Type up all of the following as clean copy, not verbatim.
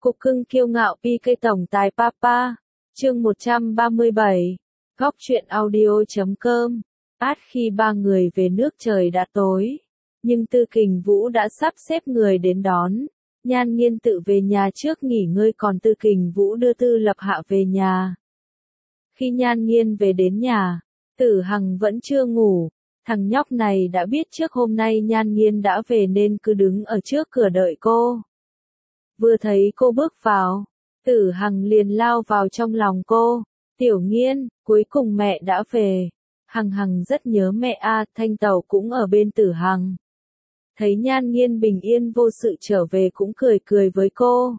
Cục cưng kiêu ngạo PK tổng tài Papa. Chương 137. Góc truyện audio.com. Khi ba người về nước trời đã tối, nhưng Tư Kình Vũ đã sắp xếp người đến đón. Nhan Nghiên tự về nhà trước nghỉ ngơi, còn Tư Kình Vũ đưa Tư Lập Hạ về nhà. Khi Nhan Nghiên về đến nhà, Tử Hằng vẫn chưa ngủ. Thằng nhóc này đã biết trước hôm nay Nhan Nghiên đã về nên cứ đứng ở trước cửa đợi cô. Vừa thấy cô bước vào, Tử Hằng liền lao vào trong lòng cô. Tiểu Nghiên, cuối cùng mẹ đã về. Hằng Hằng rất nhớ mẹ a. Thanh Tẩu cũng ở bên Tử Hằng. Thấy Nhan Nghiên bình yên vô sự trở về cũng cười cười với cô.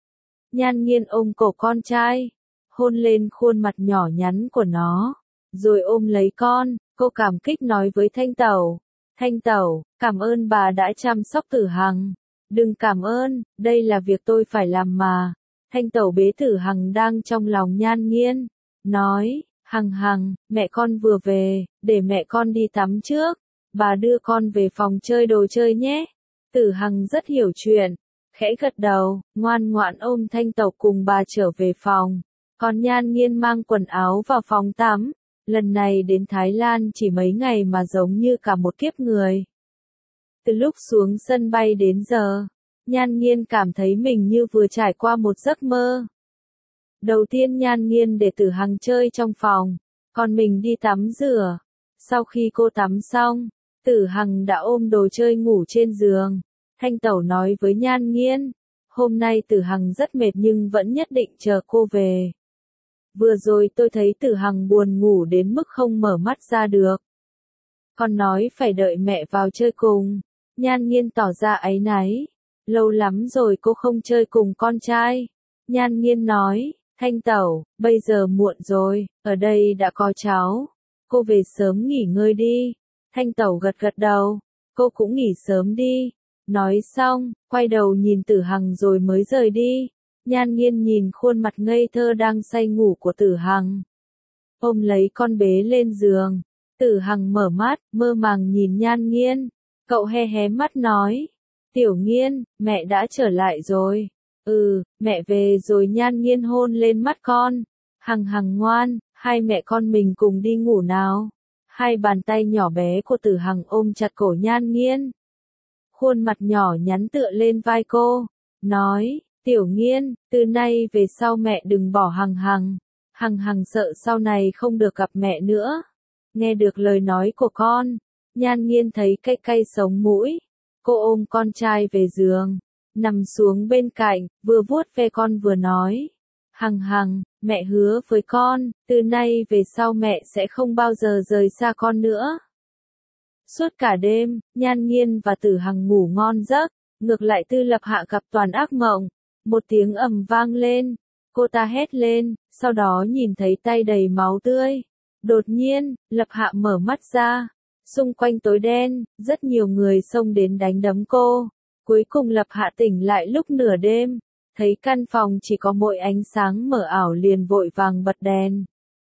Nhan Nghiên ôm cổ con trai, hôn lên khuôn mặt nhỏ nhắn của nó, rồi ôm lấy con. Cô cảm kích nói với Thanh Tẩu. Thanh Tẩu, cảm ơn bà đã chăm sóc Tử Hằng. Đừng cảm ơn, đây là việc tôi phải làm mà. Thanh Tẩu bế Tử Hằng đang trong lòng Nhan Nghiên, nói, Hằng Hằng, mẹ con vừa về, để mẹ con đi tắm trước. Bà đưa con về phòng chơi đồ chơi nhé. Tử Hằng rất hiểu chuyện, khẽ gật đầu, ngoan ngoãn ôm Thanh Tẩu cùng bà trở về phòng. Còn Nhan Nghiên mang quần áo vào phòng tắm. Lần này đến Thái Lan chỉ mấy ngày mà giống như cả một kiếp người. Từ lúc xuống sân bay đến giờ, Nhan Nghiên cảm thấy mình như vừa trải qua một giấc mơ. Đầu tiên Nhan Nghiên để Tử Hằng chơi trong phòng, còn mình đi tắm rửa. Sau khi cô tắm xong, Tử Hằng đã ôm đồ chơi ngủ trên giường. Thanh Tẩu nói với Nhan Nghiên, hôm nay Tử Hằng rất mệt nhưng vẫn nhất định chờ cô về. Vừa rồi tôi thấy Tử Hằng buồn ngủ đến mức không mở mắt ra được. Con nói phải đợi mẹ vào chơi cùng. Nhan Nghiên tỏ ra áy náy. Lâu lắm rồi cô không chơi cùng con trai. Nhan Nghiên nói, Thanh Tẩu, bây giờ muộn rồi, ở đây đã có cháu. Cô về sớm nghỉ ngơi đi. Thanh Tẩu gật gật đầu, cô cũng nghỉ sớm đi. Nói xong, quay đầu nhìn Tử Hằng rồi mới rời đi. Nhan Nghiên nhìn khuôn mặt ngây thơ đang say ngủ của Tử Hằng, ôm lấy con bế lên giường. Tử Hằng mở mắt, mơ màng nhìn Nhan Nghiên. Cậu hé hé mắt nói, Tiểu Nghiên, mẹ đã trở lại rồi. Mẹ về rồi. Nhan Nghiên hôn lên mắt con. Hằng Hằng ngoan, hai mẹ con mình cùng đi ngủ nào. Hai bàn tay nhỏ bé của Tử Hằng ôm chặt cổ Nhan Nghiên. Khuôn mặt nhỏ nhắn tựa lên vai cô, nói, Tiểu Nghiên, từ nay về sau mẹ đừng bỏ Hằng Hằng. Hằng Hằng sợ sau này không được gặp mẹ nữa. Nghe được lời nói của con, Nhan Nghiên thấy cay cay sống mũi. Cô ôm con trai về giường, nằm xuống bên cạnh, vừa vuốt ve con vừa nói, Hằng Hằng, mẹ hứa với con, từ nay về sau mẹ sẽ không bao giờ rời xa con nữa. Suốt cả đêm, Nhan Nghiên và Tử Hằng ngủ ngon giấc. Ngược lại Tư Lập Hạ gặp toàn ác mộng. Một tiếng ầm vang lên, cô ta hét lên, sau đó nhìn thấy tay đầy máu tươi. Đột nhiên, Lập Hạ mở mắt ra. Xung quanh tối đen, rất nhiều người xông đến đánh đấm cô. Cuối cùng Lập Hạ tỉnh lại lúc nửa đêm, thấy căn phòng chỉ có mỗi ánh sáng mờ ảo liền vội vàng bật đèn.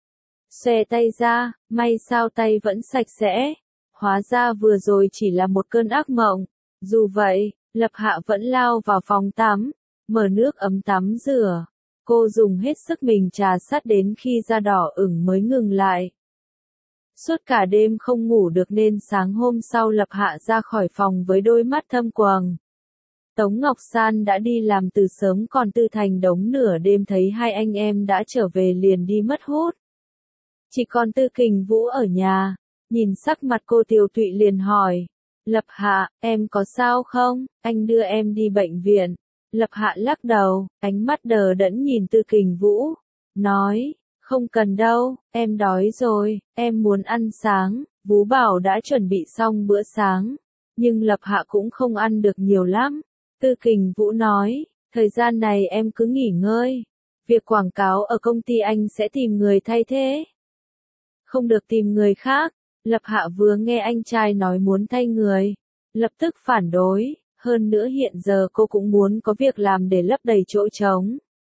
Xòe tay ra, may sao tay vẫn sạch sẽ. Hóa ra vừa rồi chỉ là một cơn ác mộng. Dù vậy, Lập Hạ vẫn lao vào phòng tắm, mở nước ấm tắm rửa. Cô dùng hết sức mình trà sát đến khi da đỏ ửng mới ngừng lại. Suốt cả đêm không ngủ được nên sáng hôm sau Lập Hạ ra khỏi phòng với đôi mắt thâm quầng. Tống Ngọc San đã đi làm từ sớm, còn Tư Thành Đống nửa đêm thấy hai anh em đã trở về liền đi mất hút. Chỉ còn Tư Kình Vũ ở nhà. Nhìn sắc mặt cô tiều tụy liền hỏi, Lập Hạ, em có sao không, anh đưa em đi bệnh viện. Lập Hạ lắc đầu, ánh mắt đờ đẫn nhìn Tư Kình Vũ, nói, không cần đâu, em đói rồi, em muốn ăn sáng. Vũ Bảo đã chuẩn bị xong bữa sáng, nhưng Lập Hạ cũng không ăn được nhiều lắm. Tư Kình Vũ nói, thời gian này em cứ nghỉ ngơi. Việc quảng cáo ở công ty anh sẽ tìm người thay thế. Không được tìm người khác. Lập Hạ vừa nghe anh trai nói muốn thay người, lập tức phản đối, hơn nữa hiện giờ cô cũng muốn có việc làm để lấp đầy chỗ trống.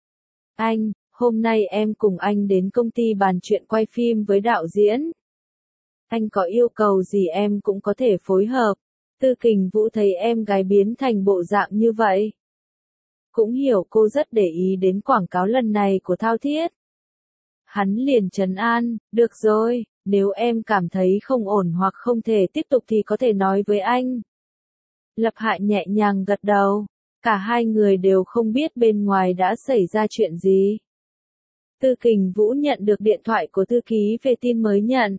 Anh, hôm nay em cùng anh đến công ty bàn chuyện quay phim với đạo diễn. Anh có yêu cầu gì em cũng có thể phối hợp. Tư Kình Vũ thấy em gái biến thành bộ dạng như vậy, cũng hiểu cô rất để ý đến quảng cáo lần này của Thao Thiết. Hắn liền trấn an, được rồi, nếu em cảm thấy không ổn hoặc không thể tiếp tục thì có thể nói với anh. Lập Hạ nhẹ nhàng gật đầu, cả hai người đều không biết bên ngoài đã xảy ra chuyện gì. Tư Kình Vũ nhận được điện thoại của thư ký về tin mới nhận.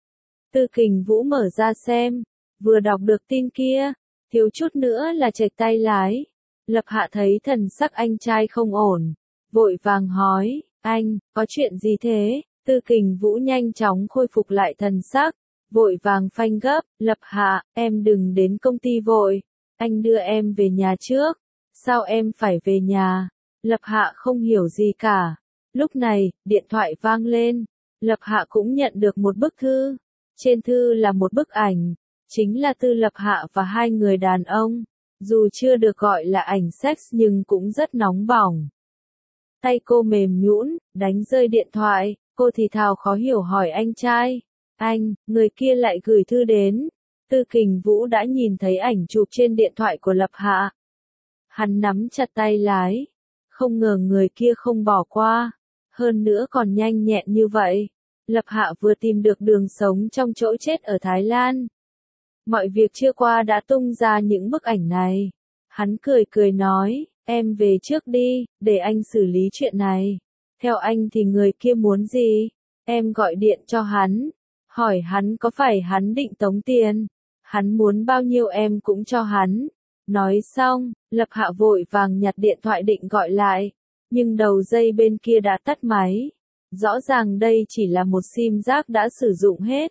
Tư Kình Vũ mở ra xem, vừa đọc được tin kia, thiếu chút nữa là chệch tay lái. Lập Hạ thấy thần sắc anh trai không ổn, vội vàng hỏi, anh, có chuyện gì thế? Tư Kình Vũ nhanh chóng khôi phục lại thần sắc, vội vàng phanh gấp, Lập Hạ, em đừng đến công ty vội, anh đưa em về nhà trước. Sao em phải về nhà? Lập Hạ không hiểu gì cả. Lúc này, điện thoại vang lên, Lập Hạ cũng nhận được một bức thư. Trên thư là một bức ảnh, chính là Tư Lập Hạ và hai người đàn ông. Dù chưa được gọi là ảnh sex nhưng cũng rất nóng bỏng. Tay cô mềm nhũn, đánh rơi điện thoại, cô thì thào khó hiểu hỏi anh trai. Anh, người kia lại gửi thư đến. Tư Kình Vũ đã nhìn thấy ảnh chụp trên điện thoại của Lập Hạ. Hắn nắm chặt tay lái. Không ngờ người kia không bỏ qua. Hơn nữa còn nhanh nhẹn như vậy. Lập Hạ vừa tìm được đường sống trong chỗ chết ở Thái Lan. Mọi việc chưa qua đã tung ra những bức ảnh này. Hắn cười cười nói, em về trước đi, để anh xử lý chuyện này. Theo anh thì người kia muốn gì? Em gọi điện cho hắn. Hỏi hắn có phải hắn định tống tiền. Hắn muốn bao nhiêu em cũng cho hắn. Nói xong, Lập Hạ vội vàng nhặt điện thoại định gọi lại. Nhưng đầu dây bên kia đã tắt máy. Rõ ràng đây chỉ là một sim rác đã sử dụng hết.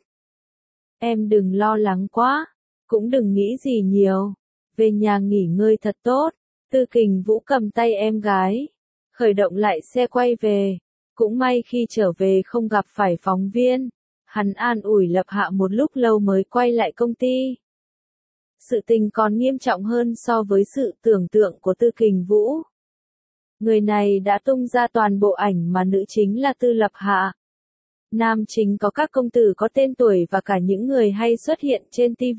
Em đừng lo lắng quá. Cũng đừng nghĩ gì nhiều. Về nhà nghỉ ngơi thật tốt. Tư Kình Vũ cầm tay em gái. Khởi động lại xe quay về. Cũng may khi trở về không gặp phải phóng viên. Hắn an ủi Lập Hạ một lúc lâu mới quay lại công ty. Sự tình còn nghiêm trọng hơn so với sự tưởng tượng của Tư Kình Vũ. Người này đã tung ra toàn bộ ảnh mà nữ chính là Tư Lập Hạ. Nam chính có các công tử có tên tuổi và cả những người hay xuất hiện trên TV.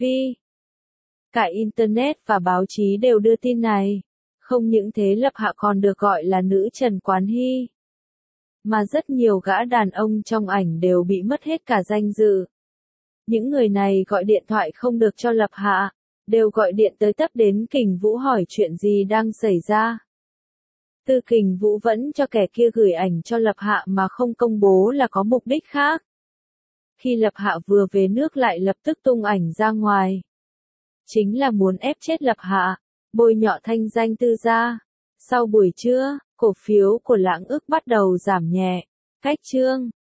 Cả Internet và báo chí đều đưa tin này. Không những thế Lập Hạ còn được gọi là nữ Trần Quán Hy. Mà rất nhiều gã đàn ông trong ảnh đều bị mất hết cả danh dự. Những người này gọi điện thoại không được cho Lập Hạ, đều gọi điện tới tấp đến Kình Vũ hỏi chuyện gì đang xảy ra. Tư Kình Vũ vẫn cho kẻ kia gửi ảnh cho Lập Hạ mà không công bố là có mục đích khác. Khi Lập Hạ vừa về nước lại lập tức tung ảnh ra ngoài. Chính là muốn ép chết Lập Hạ, bôi nhọ thanh danh Tư gia. Sau buổi trưa, cổ phiếu của Lãng Ức bắt đầu giảm nhẹ. Cách chương